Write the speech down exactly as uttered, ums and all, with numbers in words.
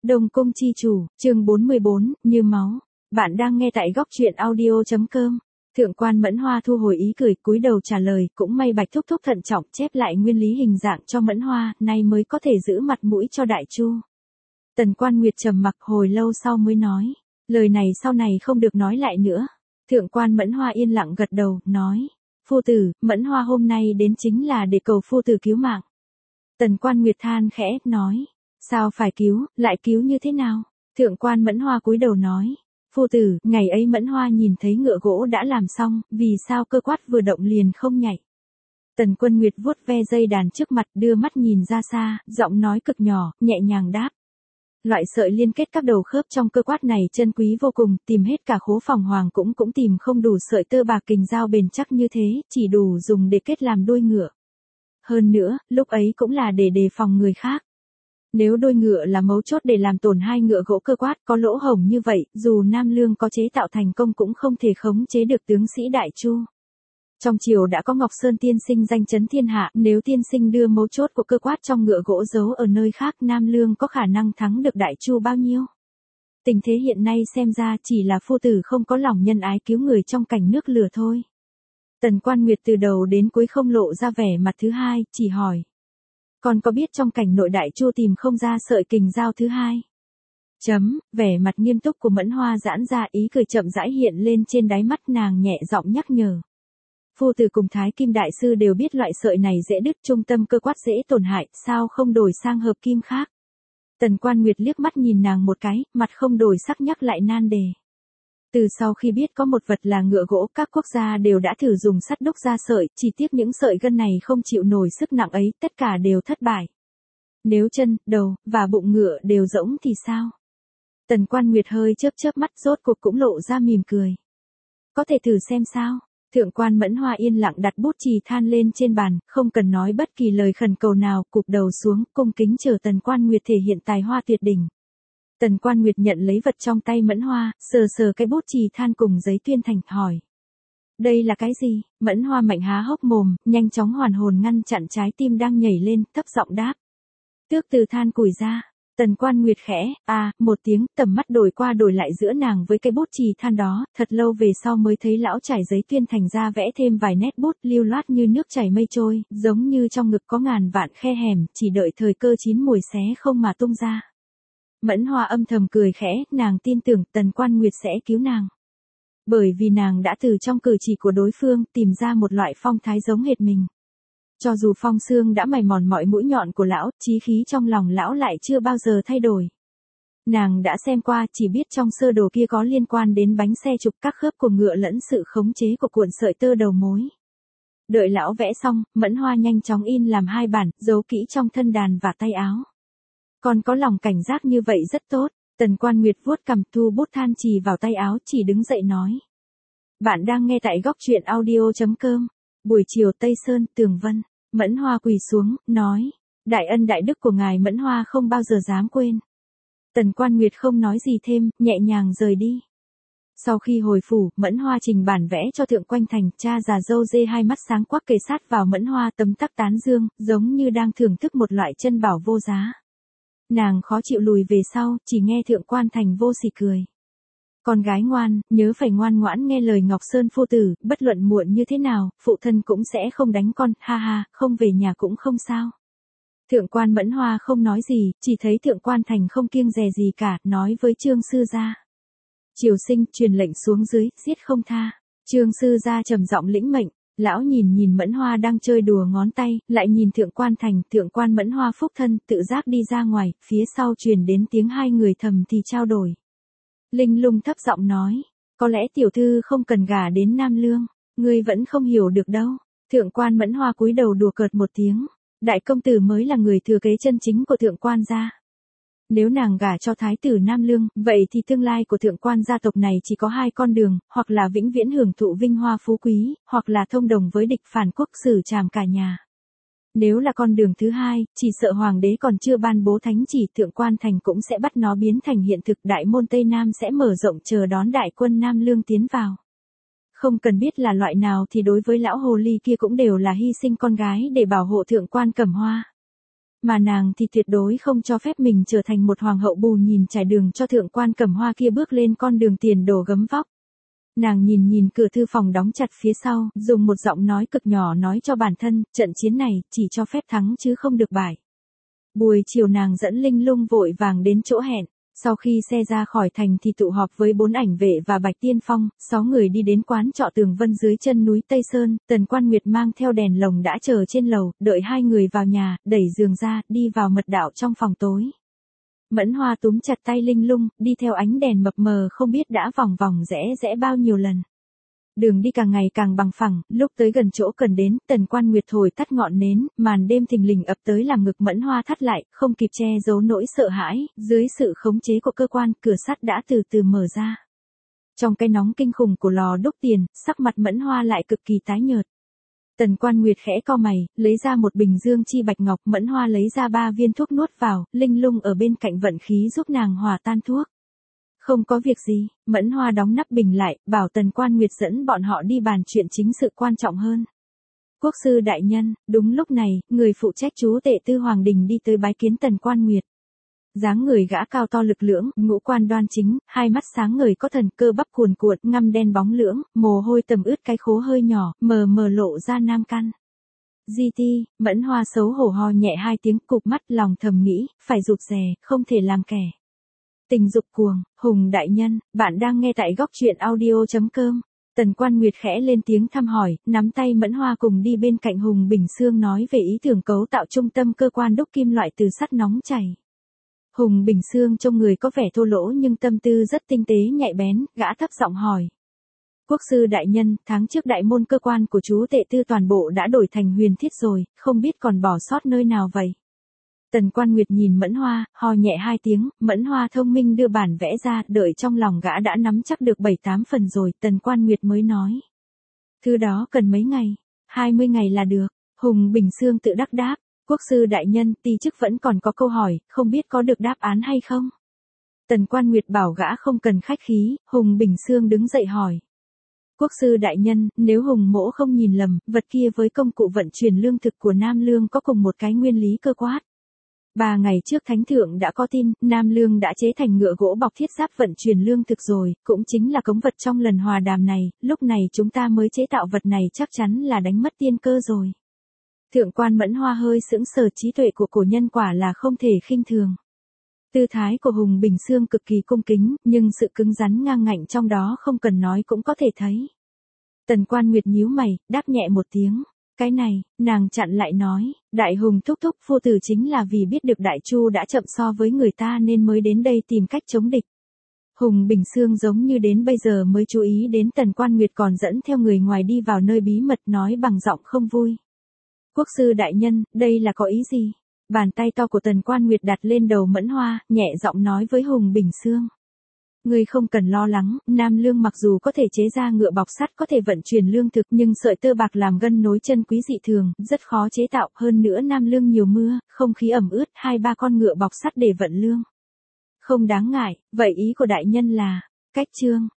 Đông Cung chi chủ, chương bốn mươi bốn, như máu. Bạn đang nghe tại góc truyện audio chấm com. Thượng quan Mẫn Hoa thu hồi ý cười, cúi đầu trả lời, cũng may Bạch thúc thúc thận trọng chép lại nguyên lý hình dạng cho Mẫn Hoa, nay mới có thể giữ mặt mũi cho Đại Chu. Tần Quan Nguyệt trầm mặc hồi lâu sau mới nói, lời này sau này không được nói lại nữa. Thượng quan Mẫn Hoa yên lặng gật đầu, nói, phu tử, Mẫn Hoa hôm nay đến chính là để cầu phu tử cứu mạng. Tần Quan Nguyệt than khẽ, nói, sao phải cứu, lại cứu như thế nào? Thượng quan Mẫn Hoa cúi đầu nói, phu tử, ngày ấy Mẫn Hoa nhìn thấy ngựa gỗ đã làm xong, vì sao cơ quát vừa động liền không nhảy? Tần Quân Nguyệt vuốt ve dây đàn trước mặt, đưa mắt nhìn ra xa, giọng nói cực nhỏ, nhẹ nhàng đáp. Loại sợi liên kết các đầu khớp trong cơ quát này chân quý vô cùng, tìm hết cả khố phòng hoàng cũng cũng tìm không đủ sợi tơ bạc kình dao bền chắc như thế, chỉ đủ dùng để kết làm đuôi ngựa. Hơn nữa, lúc ấy cũng là để đề phòng người khác. Nếu đuôi ngựa là mấu chốt để làm tổn hai ngựa gỗ cơ quát có lỗ hổng như vậy, dù Nam Lương có chế tạo thành công cũng không thể khống chế được tướng sĩ Đại Chu. Trong triều đã có Ngọc Sơn tiên sinh danh chấn thiên hạ, nếu tiên sinh đưa mấu chốt của cơ quát trong ngựa gỗ giấu ở nơi khác, Nam Lương có khả năng thắng được Đại Chu bao nhiêu? Tình thế hiện nay xem ra chỉ là phu tử không có lòng nhân ái cứu người trong cảnh nước lửa thôi. Tần Quan Nguyệt từ đầu đến cuối không lộ ra vẻ mặt thứ hai, chỉ hỏi. Còn có biết trong cảnh nội Đại Chu tìm không ra sợi kình dao thứ hai? Chấm, vẻ mặt nghiêm túc của Mẫn Hoa giãn ra, ý cười chậm rãi hiện lên trên đáy mắt, nàng nhẹ giọng nhắc nhở. Phu tử cùng Thái Kim Đại Sư đều biết loại sợi này dễ đứt, trung tâm cơ quát dễ tổn hại, sao không đổi sang hợp kim khác? Tần Quan Nguyệt liếc mắt nhìn nàng một cái, mặt không đổi sắc nhắc lại nan đề. Từ sau khi biết có một vật là ngựa gỗ, các quốc gia đều đã thử dùng sắt đúc ra sợi, chỉ tiếc những sợi gân này không chịu nổi sức nặng ấy, tất cả đều thất bại. Nếu chân, đầu, và bụng ngựa đều rỗng thì sao? Tần Quan Nguyệt hơi chớp chớp mắt, rốt cuộc cũng lộ ra mỉm cười. Có thể thử xem sao? Thượng quan Mẫn Hoa yên lặng đặt bút chì than lên trên bàn, không cần nói bất kỳ lời khẩn cầu nào, cụp đầu xuống, cung kính chờ Tần Quan Nguyệt thể hiện tài hoa tuyệt đỉnh. Tần Quan Nguyệt nhận lấy vật trong tay Mẫn Hoa, sờ sờ cái bút chì than cùng giấy tuyên thành, hỏi. Đây là cái gì? Mẫn Hoa mạnh há hốc mồm, nhanh chóng hoàn hồn ngăn chặn trái tim đang nhảy lên, thấp giọng đáp. Tước từ than củi ra. Tần Quan Nguyệt khẽ, à, một tiếng, tầm mắt đổi qua đổi lại giữa nàng với cái bút chì than đó, thật lâu về sau mới thấy lão trải giấy tuyên thành ra vẽ thêm vài nét bút lưu loát như nước chảy mây trôi, giống như trong ngực có ngàn vạn khe hẻm, chỉ đợi thời cơ chín mùi xé không mà tung ra. Mẫn Hoa âm thầm cười khẽ, nàng tin tưởng Tần Quan Nguyệt sẽ cứu nàng. Bởi vì nàng đã từ trong cử chỉ của đối phương tìm ra một loại phong thái giống hệt mình. Cho dù phong xương đã mài mòn mọi mũi nhọn của lão, chí khí trong lòng lão lại chưa bao giờ thay đổi. Nàng đã xem qua, chỉ biết trong sơ đồ kia có liên quan đến bánh xe trục, các khớp của ngựa lẫn sự khống chế của cuộn sợi tơ đầu mối. Đợi lão vẽ xong, Mẫn Hoa nhanh chóng in làm hai bản, giấu kỹ trong thân đàn và tay áo. Còn có lòng cảnh giác như vậy rất tốt. Tần Quan Nguyệt vuốt cằm, thu bút than chì vào tay áo, chỉ đứng dậy nói. Bạn đang nghe tại góc truyện audio chấm com. Buổi chiều Tây Sơn, Tường Vân. Mẫn Hoa quỳ xuống, nói. Đại ân đại đức của ngài Mẫn Hoa không bao giờ dám quên. Tần Quan Nguyệt không nói gì thêm, nhẹ nhàng rời đi. Sau khi hồi phủ, Mẫn Hoa trình bản vẽ cho Thượng Quanh Thành, cha già dâu dê hai mắt sáng quắc kề sát vào Mẫn Hoa, tấm tắc tán dương, giống như đang thưởng thức một loại chân bảo vô giá. Nàng khó chịu lùi về sau, chỉ nghe Thượng Quan Thành vô sỉ cười. Con gái ngoan, nhớ phải ngoan ngoãn nghe lời Ngọc Sơn phu tử, bất luận muộn như thế nào, phụ thân cũng sẽ không đánh con, ha ha, không về nhà cũng không sao. Thượng quan Mẫn Hoa không nói gì, chỉ thấy Thượng Quan Thành không kiêng dè gì cả, nói với Trương sư gia. Triều sinh, truyền lệnh xuống dưới, giết không tha. Trương sư gia trầm giọng lĩnh mệnh. Lão nhìn nhìn Mẫn Hoa đang chơi đùa ngón tay, lại nhìn Thượng Quan Thành, Thượng quan Mẫn Hoa phúc thân, tự giác đi ra ngoài, phía sau truyền đến tiếng hai người thầm thì trao đổi. Linh Lung thấp giọng nói, có lẽ tiểu thư không cần gả đến Nam Lương, ngươi vẫn không hiểu được đâu. Thượng quan Mẫn Hoa cúi đầu đùa cợt một tiếng, đại công tử mới là người thừa kế chân chính của thượng quan gia. Nếu nàng gả cho thái tử Nam Lương, vậy thì tương lai của thượng quan gia tộc này chỉ có hai con đường, hoặc là vĩnh viễn hưởng thụ vinh hoa phú quý, hoặc là thông đồng với địch phản quốc xử trảm cả nhà. Nếu là con đường thứ hai, chỉ sợ hoàng đế còn chưa ban bố thánh chỉ, Thượng Quan Thành cũng sẽ bắt nó biến thành hiện thực, đại môn Tây Nam sẽ mở rộng chờ đón đại quân Nam Lương tiến vào. Không cần biết là loại nào thì đối với lão hồ ly kia cũng đều là hy sinh con gái để bảo hộ Thượng Quan Cẩm Hoa. mà nàng thì tuyệt đối không cho phép mình trở thành một hoàng hậu bù nhìn trải đường cho thượng quan Cẩm Hoa kia bước lên con đường tiền đồ gấm vóc. Nàng nhìn nhìn cửa thư phòng đóng chặt phía sau, dùng một giọng nói cực nhỏ nói cho bản thân, trận chiến này, chỉ cho phép thắng chứ không được bại. Buổi chiều nàng dẫn Linh Lung vội vàng đến chỗ hẹn. Sau khi xe ra khỏi thành thì tụ họp với bốn ảnh vệ và Bạch Tiên Phong, sáu người đi đến quán trọ Tường Vân dưới chân núi Tây Sơn, Tần Quan Nguyệt mang theo đèn lồng đã chờ trên lầu, đợi hai người vào nhà, đẩy giường ra, đi vào mật đạo trong phòng tối. Mẫn Hoa túm chặt tay Linh Lung, đi theo ánh đèn mập mờ không biết đã vòng vòng rẽ rẽ bao nhiêu lần. Đường đi càng ngày càng bằng phẳng, lúc tới gần chỗ cần đến, Tần Quan Nguyệt thổi tắt ngọn nến, màn đêm thình lình ập tới làm ngực Mẫn Hoa thắt lại, không kịp che giấu nỗi sợ hãi, dưới sự khống chế của cơ quan, cửa sắt đã từ từ mở ra. Trong cái nóng kinh khủng của lò đúc tiền, sắc mặt Mẫn Hoa lại cực kỳ tái nhợt. Tần Quan Nguyệt khẽ cau mày, lấy ra một bình dương chi bạch ngọc, Mẫn Hoa lấy ra ba viên thuốc nuốt vào, Linh Lung ở bên cạnh vận khí giúp nàng hòa tan thuốc. Không có việc gì, Mẫn Hoa đóng nắp bình lại, bảo Tần Quan Nguyệt dẫn bọn họ đi bàn chuyện chính sự quan trọng hơn. Quốc sư đại nhân, đúng lúc này, người phụ trách chú tệ tư Hoàng Đình đi tới bái kiến Tần Quan Nguyệt. Dáng người gã cao to lực lưỡng, ngũ quan đoan chính, hai mắt sáng ngời có thần, cơ bắp cuồn cuộn, ngăm đen bóng lưỡng, mồ hôi tầm ướt cái khố hơi nhỏ, mờ mờ lộ ra nam căn. Di ti, Mẫn Hoa xấu hổ ho nhẹ hai tiếng, cụp mắt, lòng thầm nghĩ, phải rụt rè, không thể làm kẻ tình dục cuồng. Hùng đại nhân, bạn đang nghe tại góc truyện audio chấm com. Tần Quan Nguyệt khẽ lên tiếng thăm hỏi, nắm tay Mẫn Hoa cùng đi bên cạnh Hùng Bình Xương nói về ý tưởng cấu tạo trung tâm cơ quan đúc kim loại từ sắt nóng chảy. Hùng Bình Xương trông người có vẻ thô lỗ nhưng tâm tư rất tinh tế nhạy bén, gã thấp giọng hỏi. Quốc sư đại nhân, tháng trước đại môn cơ quan của chú tệ tư toàn bộ đã đổi thành huyền thiết rồi, không biết còn bỏ sót nơi nào vậy? Tần Quan Nguyệt nhìn Mẫn Hoa, ho nhẹ hai tiếng, Mẫn Hoa thông minh đưa bản vẽ ra, đợi trong lòng gã đã nắm chắc được bảy tám phần rồi, Tần Quan Nguyệt mới nói. Thứ đó cần mấy ngày? hai mươi ngày là được. Hùng Bình Xương tự đắc đáp. Quốc sư đại nhân, ti chức vẫn còn có câu hỏi, không biết có được đáp án hay không? Tần Quan Nguyệt bảo gã không cần khách khí, Hùng Bình Xương đứng dậy hỏi. Quốc sư đại nhân, nếu Hùng mỗ không nhìn lầm, vật kia với công cụ vận chuyển lương thực của Nam Lương có cùng một cái nguyên lý cơ quát. Ba ngày trước Thánh Thượng đã có tin, Nam Lương đã chế thành ngựa gỗ bọc thiết giáp vận chuyển lương thực rồi, cũng chính là cống vật trong lần hòa đàm này, lúc này chúng ta mới chế tạo vật này chắc chắn là đánh mất tiên cơ rồi. Thượng quan Mẫn Hoa hơi sững sờ, trí tuệ của cổ nhân quả là không thể khinh thường. Tư thái của Hùng Bình Xương cực kỳ cung kính, nhưng sự cứng rắn ngang ngạnh trong đó không cần nói cũng có thể thấy. Tần Quan Nguyệt nhíu mày, đáp nhẹ một tiếng. Cái này, nàng chặn lại nói, Đại Hùng thúc thúc, phu tử chính là vì biết được Đại Chu đã chậm so với người ta nên mới đến đây tìm cách chống địch. Hùng Bình Xương giống như đến bây giờ mới chú ý đến Tần Quan Nguyệt còn dẫn theo người ngoài đi vào nơi bí mật, nói bằng giọng không vui. Quốc sư đại nhân, đây là có ý gì? Bàn tay to của Tần Quan Nguyệt đặt lên đầu Mẫn Hoa, nhẹ giọng nói với Hùng Bình Xương. Ngươi không cần lo lắng, Nam Lương mặc dù có thể chế ra ngựa bọc sắt có thể vận chuyển lương thực nhưng sợi tơ bạc làm gân nối chân quý dị thường, rất khó chế tạo, hơn nữa Nam Lương nhiều mưa, không khí ẩm ướt, hai ba con ngựa bọc sắt để vận lương. Không đáng ngại, vậy ý của đại nhân là, cách chương,